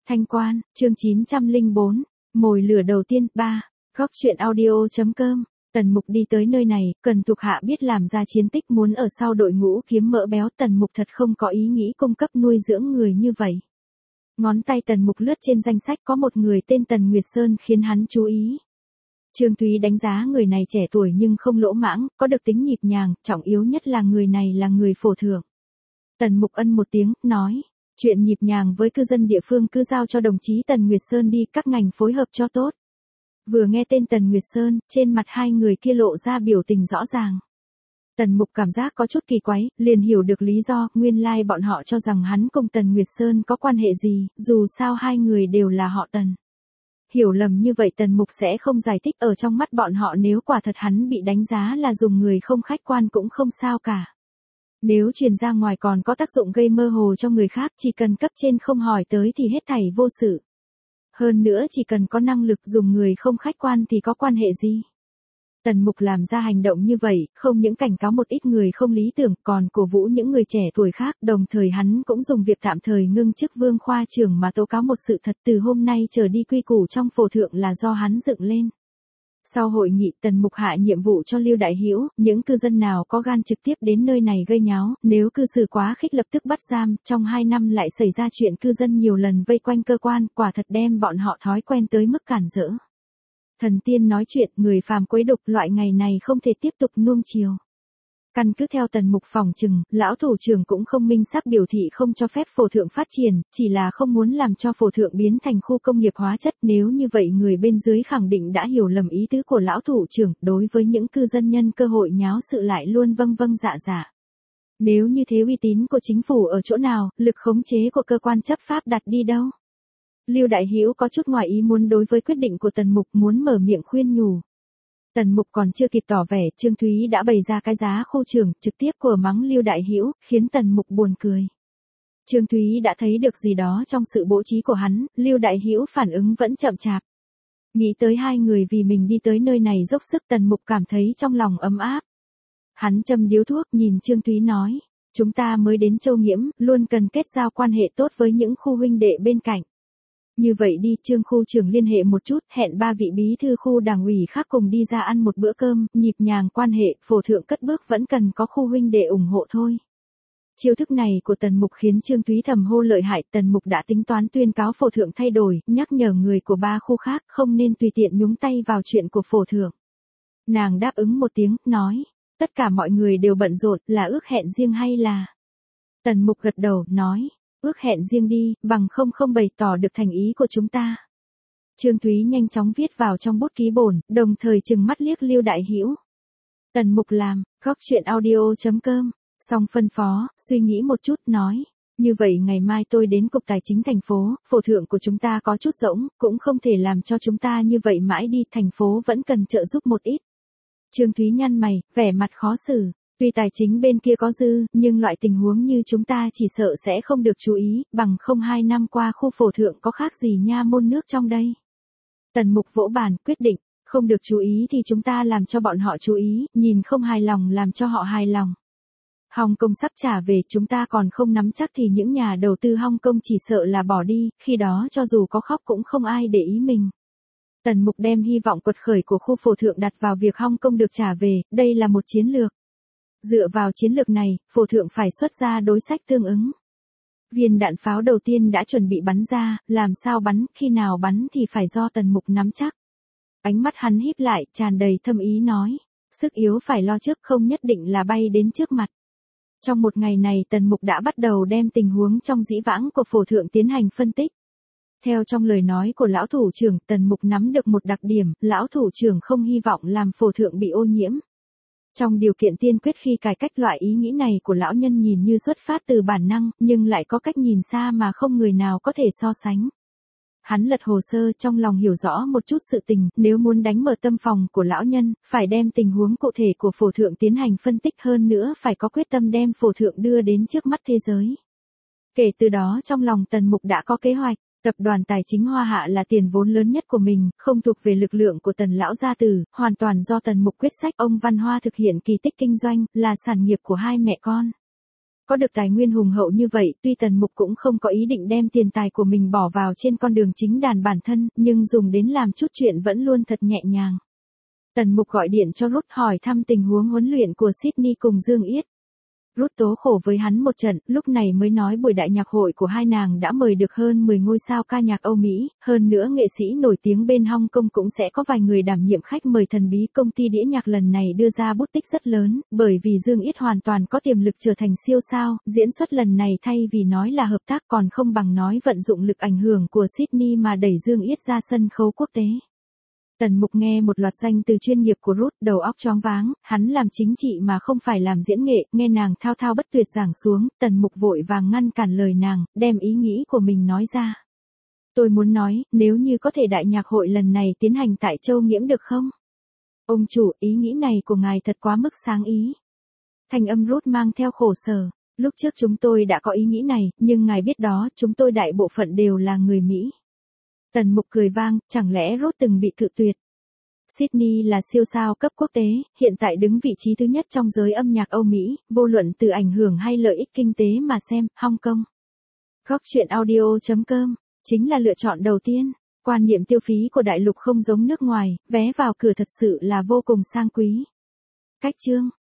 Thanh Quan, chương 904, mồi lửa đầu tiên, 3, góc truyện audio.com. Tần Mục đi tới nơi này, cần thuộc hạ biết làm ra chiến tích muốn ở sau đội ngũ kiếm mỡ béo. Tần Mục thật không có ý nghĩ cung cấp nuôi dưỡng người như vậy. Ngón tay Tần Mục lướt trên danh sách có một người tên Tần Nguyệt Sơn khiến hắn chú ý. Trương Thúy đánh giá người này trẻ tuổi nhưng không lỗ mãng, có được tính nhịp nhàng, trọng yếu nhất là người này là người phổ thượng. Tần Mục ân một tiếng, nói, chuyện nhịp nhàng với cư dân địa phương cứ giao cho đồng chí Tần Nguyệt Sơn đi, các ngành phối hợp cho tốt. Vừa nghe tên Tần Nguyệt Sơn, trên mặt hai người kia lộ ra biểu tình rõ ràng. Tần Mục cảm giác có chút kỳ quái, liền hiểu được lý do, nguyên lai bọn họ cho rằng hắn cùng Tần Nguyệt Sơn có quan hệ gì, dù sao hai người đều là họ Tần. Hiểu lầm như vậy Tần Mục sẽ không giải thích, ở trong mắt bọn họ nếu quả thật hắn bị đánh giá là dùng người không khách quan cũng không sao cả. Nếu truyền ra ngoài còn có tác dụng gây mơ hồ cho người khác, chỉ cần cấp trên không hỏi tới thì hết thảy vô sự. Hơn nữa chỉ cần có năng lực dùng người không khách quan thì có quan hệ gì. Tần Mục làm ra hành động như vậy, không những cảnh cáo một ít người không lý tưởng, còn cổ vũ những người trẻ tuổi khác, đồng thời hắn cũng dùng việc tạm thời ngưng chức Vương khoa trưởng mà tố cáo một sự thật, từ hôm nay trở đi quy củ trong phổ thượng là do hắn dựng lên. Sau hội nghị, Tần Mục hạ nhiệm vụ cho Lưu Đại Hữu, những cư dân nào có gan trực tiếp đến nơi này gây nháo, nếu cư xử quá khích lập tức bắt giam. Trong 2 năm lại xảy ra chuyện cư dân nhiều lần vây quanh cơ quan, quả thật đem bọn họ thói quen tới mức cản rỡ. Thần tiên nói chuyện, người phàm quấy đục, loại ngày này không thể tiếp tục nuông chiều. Căn cứ theo Tần Mục phỏng chừng, lão thủ trưởng cũng không minh xác biểu thị không cho phép phổ thượng phát triển, chỉ là không muốn làm cho phổ thượng biến thành khu công nghiệp hóa chất. Nếu như vậy người bên dưới khẳng định đã hiểu lầm ý tứ của lão thủ trưởng, đối với những cư dân nhân cơ hội nháo sự lại luôn vâng vâng dạ dạ. Nếu như thế uy tín của chính phủ ở chỗ nào, lực khống chế của cơ quan chấp pháp đặt đi đâu? Lưu Đại Hữu có chút ngoài ý muốn đối với quyết định của Tần Mục, muốn mở miệng khuyên nhủ. Tần Mục còn chưa kịp tỏ vẻ, Trương Thúy đã bày ra cái giá khu trưởng, trực tiếp của mắng Lưu Đại Hữu, khiến Tần Mục buồn cười. Trương Thúy đã thấy được gì đó trong sự bố trí của hắn, Lưu Đại Hữu phản ứng vẫn chậm chạp. Nghĩ tới hai người vì mình đi tới nơi này dốc sức, Tần Mục cảm thấy trong lòng ấm áp. Hắn châm điếu thuốc nhìn Trương Thúy nói, chúng ta mới đến Châu Nghiễm, luôn cần kết giao quan hệ tốt với những khu huynh đệ bên cạnh. Như vậy đi, Trương khu trưởng liên hệ một chút, hẹn 3 vị bí thư khu đảng ủy khác cùng đi ra ăn một bữa cơm, nhịp nhàng quan hệ, phổ thượng cất bước vẫn cần có khu huynh đệ ủng hộ thôi. Chiêu thức này của Tần Mục khiến Trương Thúy thầm hô lợi hại. Tần Mục đã tính toán tuyên cáo phổ thượng thay đổi, nhắc nhở người của 3 khu khác không nên tùy tiện nhúng tay vào chuyện của phổ thượng. Nàng đáp ứng một tiếng, nói, tất cả mọi người đều bận rộn, là ước hẹn riêng hay là... Tần Mục gật đầu, nói, ước hẹn riêng đi, bằng không bày tỏ được thành ý của chúng ta. Trương Thúy nhanh chóng viết vào trong bút ký bổn, đồng thời trừng mắt liếc Lưu Đại Hữu. Tần Mục làm, góc truyện audio.com, xong phân phó, suy nghĩ một chút, nói, như vậy ngày mai tôi đến cục tài chính thành phố, phổ thượng của chúng ta có chút rỗng, cũng không thể làm cho chúng ta như vậy mãi đi, thành phố vẫn cần trợ giúp một ít. Trương Thúy nhăn mày, vẻ mặt khó xử. Tuy tài chính bên kia có dư, nhưng loại tình huống như chúng ta chỉ sợ sẽ không được chú ý, bằng không 2 năm qua khu phổ thượng có khác gì nha môn nước trong đây. Tần Mục vỗ bàn, quyết định, không được chú ý thì chúng ta làm cho bọn họ chú ý, nhìn không hài lòng làm cho họ hài lòng. Hồng Kông sắp trả về, chúng ta còn không nắm chắc thì những nhà đầu tư Hồng Kông chỉ sợ là bỏ đi, khi đó cho dù có khóc cũng không ai để ý mình. Tần Mục đem hy vọng quật khởi của khu phổ thượng đặt vào việc Hồng Kông được trả về, đây là một chiến lược. Dựa vào chiến lược này, phổ thượng phải xuất ra đối sách tương ứng. Viên đạn pháo đầu tiên đã chuẩn bị bắn ra, làm sao bắn, khi nào bắn thì phải do Tần Mục nắm chắc. Ánh mắt hắn híp lại, tràn đầy thâm ý nói, sức yếu phải lo trước, không nhất định là bay đến trước mặt. Trong một ngày này Tần Mục đã bắt đầu đem tình huống trong dĩ vãng của phổ thượng tiến hành phân tích. Theo trong lời nói của lão thủ trưởng, Tần Mục nắm được một đặc điểm, lão thủ trưởng không hy vọng làm phổ thượng bị ô nhiễm. Trong điều kiện tiên quyết khi cải cách, loại ý nghĩ này của lão nhân nhìn như xuất phát từ bản năng, nhưng lại có cách nhìn xa mà không người nào có thể so sánh. Hắn lật hồ sơ, trong lòng hiểu rõ một chút sự tình, nếu muốn đánh mở tâm phòng của lão nhân, phải đem tình huống cụ thể của phổ thượng tiến hành phân tích, hơn nữa phải có quyết tâm đem phổ thượng đưa đến trước mắt thế giới. Kể từ đó trong lòng Tần Mục đã có kế hoạch. Tập đoàn Tài chính Hoa Hạ là tiền vốn lớn nhất của mình, không thuộc về lực lượng của Tần lão gia tử, hoàn toàn do Tần Mục quyết sách. Ông Văn Hoa thực hiện kỳ tích kinh doanh, là sản nghiệp của hai mẹ con. Có được tài nguyên hùng hậu như vậy, tuy Tần Mục cũng không có ý định đem tiền tài của mình bỏ vào trên con đường chính đàn bản thân, nhưng dùng đến làm chút chuyện vẫn luôn thật nhẹ nhàng. Tần Mục gọi điện cho Ruth hỏi thăm tình huống huấn luyện của Sydney cùng Dương Yết. Ruth tố khổ với hắn một trận, lúc này mới nói buổi đại nhạc hội của hai nàng đã mời được hơn 10 ngôi sao ca nhạc Âu Mỹ, hơn nữa nghệ sĩ nổi tiếng bên Hong Kong cũng sẽ có vài người đảm nhiệm khách mời thần bí. Công ty đĩa nhạc lần này đưa ra bút tích rất lớn, bởi vì Dương Yết hoàn toàn có tiềm lực trở thành siêu sao, diễn xuất lần này thay vì nói là hợp tác còn không bằng nói vận dụng lực ảnh hưởng của Sydney mà đẩy Dương Yết ra sân khấu quốc tế. Tần Mục nghe một loạt danh từ chuyên nghiệp của Ruth, đầu óc choáng váng, hắn làm chính trị mà không phải làm diễn nghệ, nghe nàng thao thao bất tuyệt giảng xuống, Tần Mục vội vàng ngăn cản lời nàng, đem ý nghĩ của mình nói ra. Tôi muốn nói, nếu như có thể đại nhạc hội lần này tiến hành tại Châu Nghiễm được không? Ông chủ, ý nghĩ này của ngài thật quá mức sáng ý. Thanh âm Ruth mang theo khổ sở. Lúc trước chúng tôi đã có ý nghĩ này, nhưng ngài biết đó, chúng tôi đại bộ phận đều là người Mỹ. Tần Mục cười vang, chẳng lẽ Ruth từng bị cự tuyệt? Sydney là siêu sao cấp quốc tế, hiện tại đứng vị trí thứ nhất trong giới âm nhạc Âu Mỹ, vô luận từ ảnh hưởng hay lợi ích kinh tế mà xem, Hong Kong. Góc truyện audio.com chính là lựa chọn đầu tiên. Quan niệm tiêu phí của đại lục không giống nước ngoài, vé vào cửa thật sự là vô cùng sang quý. Cách chương